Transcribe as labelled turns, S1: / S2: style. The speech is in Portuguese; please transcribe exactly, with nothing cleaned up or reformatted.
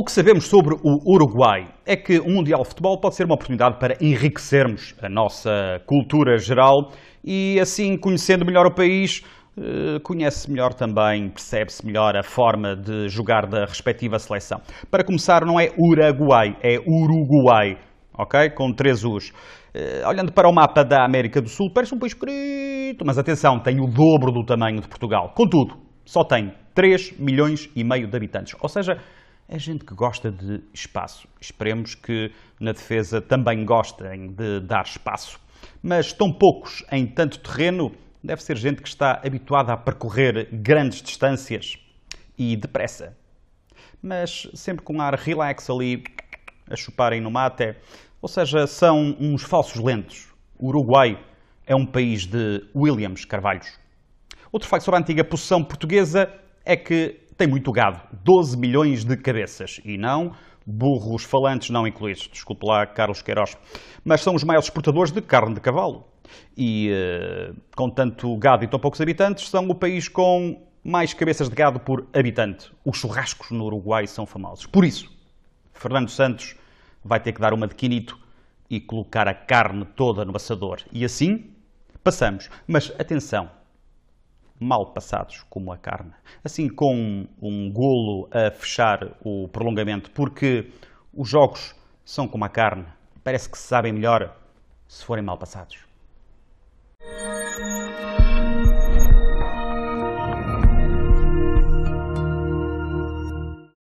S1: O que sabemos sobre o Uruguai é que o Mundial de Futebol pode ser uma oportunidade para enriquecermos a nossa cultura geral e, assim, conhecendo melhor o país, conhece melhor também, percebe-se melhor a forma de jogar da respectiva seleção. Para começar, não é Uruguai, é Uruguai, ok? Com três U's. Olhando para o mapa da América do Sul, parece um país pequenito, mas atenção, tem o dobro do tamanho de Portugal. Contudo, só tem três milhões e meio de habitantes, ou seja, é gente que gosta de espaço. Esperemos que na defesa também gostem de dar espaço. Mas tão poucos em tanto terreno, deve ser gente que está habituada a percorrer grandes distâncias e depressa. Mas sempre com um ar relax ali, a chuparem no mate. Ou seja, são uns falsos lentos. O Uruguai é um país de Williams Carvalhos. Outro facto sobre a antiga possessão portuguesa é que tem muito gado, doze milhões de cabeças, e não burros falantes não incluídos, desculpe lá Carlos Queiroz, mas são os maiores exportadores de carne de cavalo. E uh, com tanto gado e tão poucos habitantes, são o país com mais cabeças de gado por habitante. Os churrascos no Uruguai são famosos. Por isso, Fernando Santos vai ter que dar uma de quinito e colocar a carne toda no assador. E assim, passamos. Mas atenção, mal passados como a carne. Assim, com um golo a fechar o prolongamento, porque os jogos são como a carne. Parece que se sabem melhor se forem mal passados.